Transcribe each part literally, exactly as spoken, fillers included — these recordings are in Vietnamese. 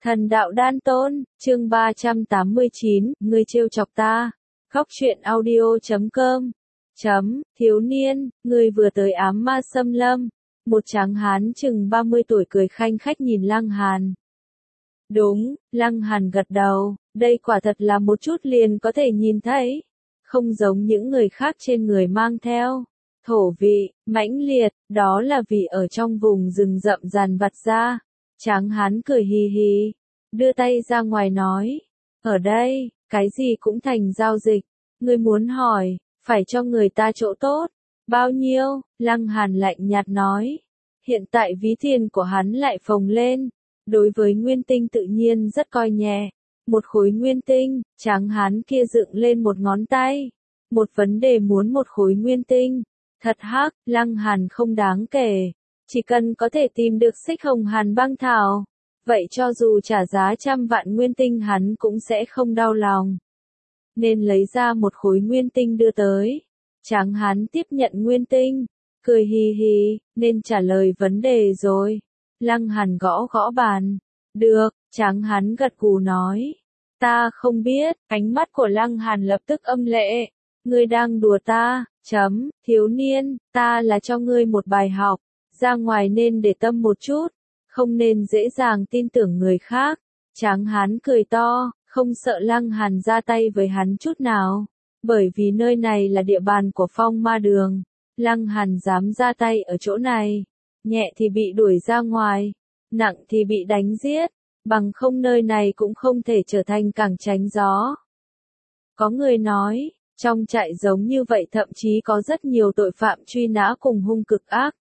Thần đạo đan tôn, chương ba trăm tám mươi chín, ngươi trêu chọc ta. Khóc chuyện audio chấm com. Chấm, thiếu niên, ngươi vừa tới ám ma xâm lâm. Một tráng hán chừng ba mươi tuổi cười khanh khách nhìn Lăng Hàn. Đúng, Lăng Hàn gật đầu, đây quả thật là một chút liền có thể nhìn thấy. Không giống những người khác trên người mang theo. Thổ vị, mãnh liệt, đó là vì ở trong vùng rừng rậm dàn vặt ra. Tráng hán cười hì hì, đưa tay ra ngoài nói, ở đây, cái gì cũng thành giao dịch, ngươi muốn hỏi, phải cho người ta chỗ tốt, bao nhiêu, Lăng Hàn lạnh nhạt nói, hiện tại ví tiền của hắn lại phồng lên, đối với nguyên tinh tự nhiên rất coi nhẹ, một khối nguyên tinh, tráng hán kia dựng lên một ngón tay, một vấn đề muốn một khối nguyên tinh, thật hắc, Lăng Hàn không đáng kể. Chỉ cần có thể tìm được xích hồng hàn băng thảo, vậy cho dù trả giá trăm vạn nguyên tinh hắn cũng sẽ không đau lòng. Nên lấy ra một khối nguyên tinh đưa tới. Tráng hán tiếp nhận nguyên tinh, cười hì hì, nên trả lời vấn đề rồi. Lăng Hàn gõ gõ bàn. Được, tráng hán gật gù nói. Ta không biết, ánh mắt của Lăng Hàn lập tức âm lệ. Ngươi đang đùa ta, chấm, thiếu niên, ta là cho ngươi một bài học. Ra ngoài nên để tâm một chút, không nên dễ dàng tin tưởng người khác. Tráng hán cười to, không sợ Lăng Hàn ra tay với hắn chút nào, bởi vì nơi này là địa bàn của phong ma đường. Lăng Hàn dám ra tay ở chỗ này, nhẹ thì bị đuổi ra ngoài, nặng thì bị đánh giết, bằng không nơi này cũng không thể trở thành cảng tránh gió. Có người nói, trong trại giống như vậy thậm chí có rất nhiều tội phạm truy nã cùng hung cực ác.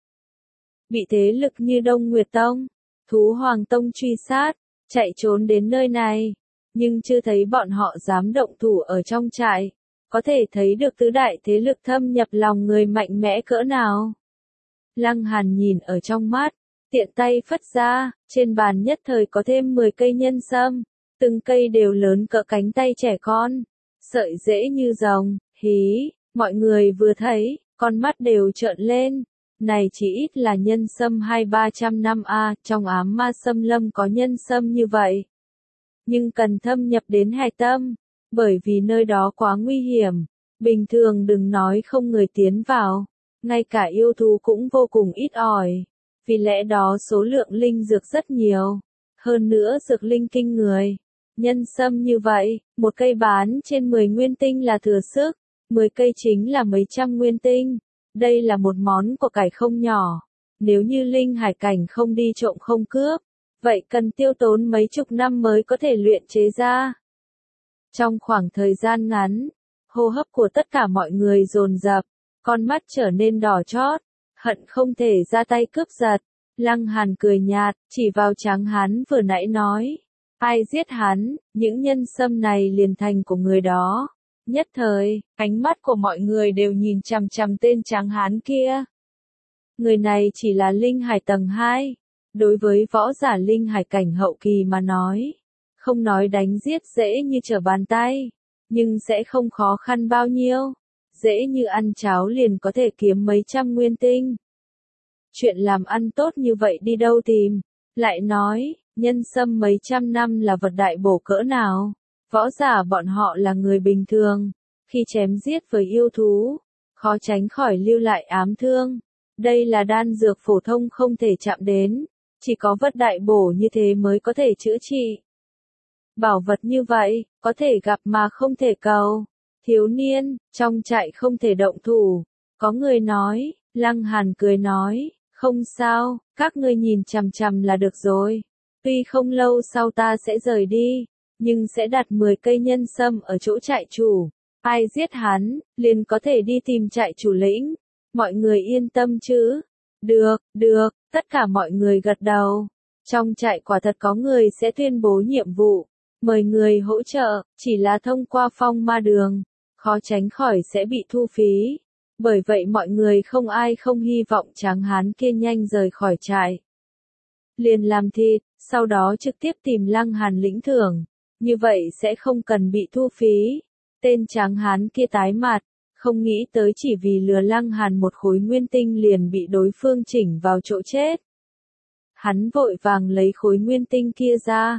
Bị thế lực như Đông Nguyệt Tông, Thú Hoàng Tông truy sát, chạy trốn đến nơi này, nhưng chưa thấy bọn họ dám động thủ ở trong trại, có thể thấy được tứ đại thế lực thâm nhập lòng người mạnh mẽ cỡ nào. Lăng Hàn nhìn ở trong mắt, tiện tay phất ra, trên bàn nhất thời có thêm mười cây nhân sâm, từng cây đều lớn cỡ cánh tay trẻ con, sợi rễ như rồng, hí, mọi người vừa thấy, con mắt đều trợn lên. Này chỉ ít là nhân sâm hai ba trăm năm a, trong ám ma xâm lâm có nhân sâm như vậy. Nhưng cần thâm nhập đến hài tâm, bởi vì nơi đó quá nguy hiểm, bình thường đừng nói không người tiến vào, ngay cả yêu thú cũng vô cùng ít ỏi, vì lẽ đó số lượng linh dược rất nhiều, hơn nữa dược linh kinh người. Nhân sâm như vậy, một cây bán trên mười nguyên tinh là thừa sức, mười cây chính là mấy trăm nguyên tinh. Đây là một món của cải không nhỏ, nếu như linh hải cảnh không đi trộm không cướp, vậy cần tiêu tốn mấy chục năm mới có thể luyện chế ra. Trong khoảng thời gian ngắn, hô hấp của tất cả mọi người dồn dập, con mắt trở nên đỏ chót, hận không thể ra tay cướp giật. Lăng Hàn cười nhạt, chỉ vào tráng hán vừa nãy nói, ai giết hắn, những nhân sâm này liền thành của người đó. Nhất thời, ánh mắt của mọi người đều nhìn chằm chằm tên tráng hán kia. Người này chỉ là linh hải tầng hai, đối với võ giả linh hải cảnh hậu kỳ mà nói, không nói đánh giết dễ như trở bàn tay, nhưng sẽ không khó khăn bao nhiêu, dễ như ăn cháo liền có thể kiếm mấy trăm nguyên tinh. Chuyện làm ăn tốt như vậy đi đâu tìm, lại nói, nhân sâm mấy trăm năm là vật đại bổ cỡ nào. Võ giả bọn họ là người bình thường, khi chém giết với yêu thú, khó tránh khỏi lưu lại ám thương. Đây là đan dược phổ thông không thể chạm đến, chỉ có vật đại bổ như thế mới có thể chữa trị. Bảo vật như vậy, có thể gặp mà không thể cầu. Thiếu niên, trong trại không thể động thủ. Có người nói, Lăng Hàn cười nói, không sao, các ngươi nhìn chằm chằm là được rồi. Tuy không lâu sau ta sẽ rời đi, nhưng sẽ đặt mười cây nhân sâm ở chỗ trại chủ. Ai giết hắn, liền có thể đi tìm trại chủ lĩnh. Mọi người yên tâm chứ? Được, được, tất cả mọi người gật đầu. Trong trại quả thật có người sẽ tuyên bố nhiệm vụ, mời người hỗ trợ, chỉ là thông qua phong ma đường, khó tránh khỏi sẽ bị thu phí. Bởi vậy mọi người không ai không hy vọng tráng hán kia nhanh rời khỏi trại. Liền làm thịt, sau đó trực tiếp tìm Lăng Hàn lĩnh thưởng. Như vậy sẽ không cần bị thu phí. Tên tráng hán kia tái mặt, không nghĩ tới chỉ vì lừa Lăng Hàn một khối nguyên tinh liền bị đối phương chỉnh vào chỗ chết. Hắn vội vàng lấy khối nguyên tinh kia ra,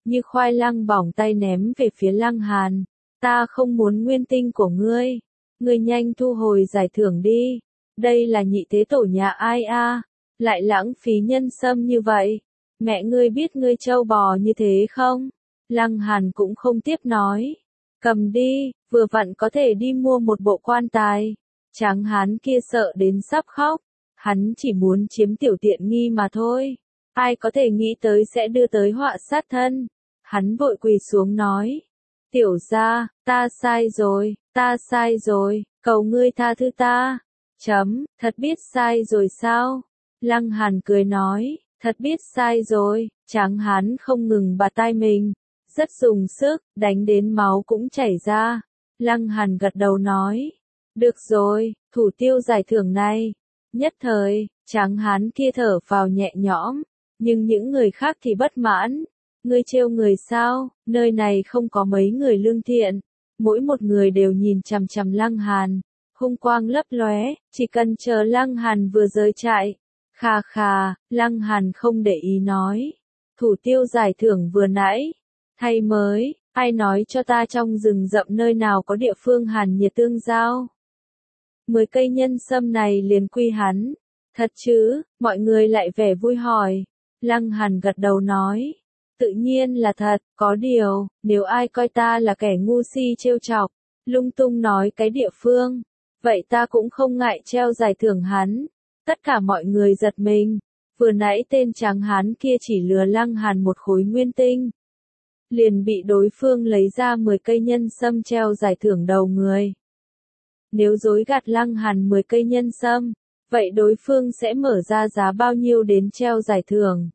như khoai lang bỏng tay ném về phía Lăng Hàn. Ta không muốn nguyên tinh của ngươi. Ngươi nhanh thu hồi giải thưởng đi. Đây là nhị thế tổ nhà ai a? Lại lãng phí nhân sâm như vậy. Mẹ ngươi biết ngươi trâu bò như thế không? Lăng Hàn cũng không tiếp nói. Cầm đi, vừa vặn có thể đi mua một bộ quan tài. Tráng hán kia sợ đến sắp khóc. Hắn chỉ muốn chiếm tiểu tiện nghi mà thôi. Ai có thể nghĩ tới sẽ đưa tới họa sát thân. Hắn vội quỳ xuống nói. Tiểu gia, ta sai rồi, ta sai rồi, cầu ngươi tha thứ ta. Chấm, thật biết sai rồi sao? Lăng Hàn cười nói, thật biết sai rồi. Tráng hán không ngừng bạt tai mình. Rất dùng sức, đánh đến máu cũng chảy ra. Lăng Hàn gật đầu nói. Được rồi, thủ tiêu giải thưởng này. Nhất thời, tráng hán kia thở vào nhẹ nhõm. Nhưng những người khác thì bất mãn. Ngươi trêu người sao, nơi này không có mấy người lương thiện. Mỗi một người đều nhìn chằm chằm Lăng Hàn. Hung quang lấp lóe, chỉ cần chờ Lăng Hàn vừa rời trại. Khà khà, Lăng Hàn không để ý nói. Thủ tiêu giải thưởng vừa nãy. Thay mới, ai nói cho ta trong rừng rậm nơi nào có địa phương hàn nhiệt tương giao. Mười cây nhân sâm này liền quy hắn. Thật chứ, mọi người lại vẻ vui hỏi. Lăng Hàn gật đầu nói. Tự nhiên là thật, có điều, nếu ai coi ta là kẻ ngu si trêu chọc, lung tung nói cái địa phương, vậy ta cũng không ngại treo giải thưởng hắn. Tất cả mọi người giật mình. Vừa nãy tên tráng hán kia chỉ lừa Lăng Hàn một khối nguyên tinh. Liền bị đối phương lấy ra mười cây nhân sâm treo giải thưởng đầu người. Nếu dối gạt Lăng Hàn mười cây nhân sâm, vậy đối phương sẽ mở ra giá bao nhiêu đến treo giải thưởng.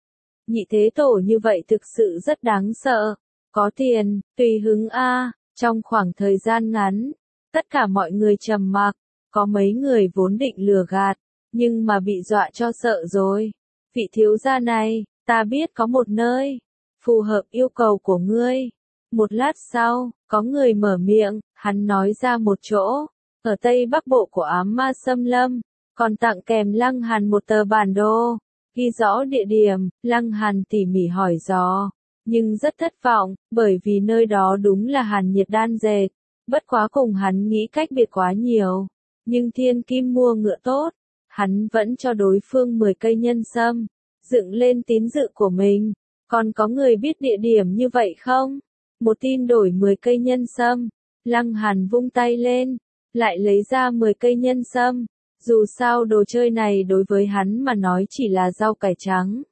Nhị thế tổ như vậy thực sự rất đáng sợ. Có tiền, tùy hứng a. Trong khoảng thời gian ngắn, tất cả mọi người trầm mặc. Có mấy người vốn định lừa gạt, nhưng mà bị dọa cho sợ rồi. Vị thiếu gia này, ta biết có một nơi phù hợp yêu cầu của ngươi. Một lát sau, có người mở miệng, hắn nói ra một chỗ, ở Tây Bắc Bộ của Ám Ma Xâm Lâm, còn tặng kèm Lăng Hàn một tờ bản đồ, ghi rõ địa điểm. Lăng Hàn tỉ mỉ hỏi dò, nhưng rất thất vọng, bởi vì nơi đó đúng là hàn nhiệt đan dệt. Bất quá cùng hắn nghĩ cách biệt quá nhiều, nhưng thiên kim mua ngựa tốt, hắn vẫn cho đối phương mười cây nhân sâm, dựng lên tín dự của mình. Còn có người biết địa điểm như vậy không? Một tin đổi mười cây nhân sâm. Lăng Hàn vung tay lên, lại lấy ra mười cây nhân sâm. Dù sao đồ chơi này đối với hắn mà nói chỉ là rau cải trắng.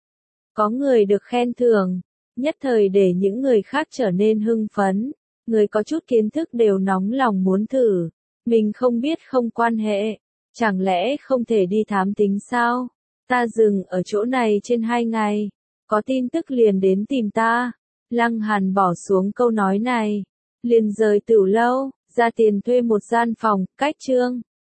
Có người được khen thưởng, nhất thời để những người khác trở nên hưng phấn. Người có chút kiến thức đều nóng lòng muốn thử. Mình không biết không quan hệ. Chẳng lẽ không thể đi thám tính sao? Ta dừng ở chỗ này trên hai ngày. Có tin tức liền đến tìm ta. Lăng Hàn bỏ xuống câu nói này. Liền rời Tửu lâu, ra tiền thuê một gian phòng, cách Trương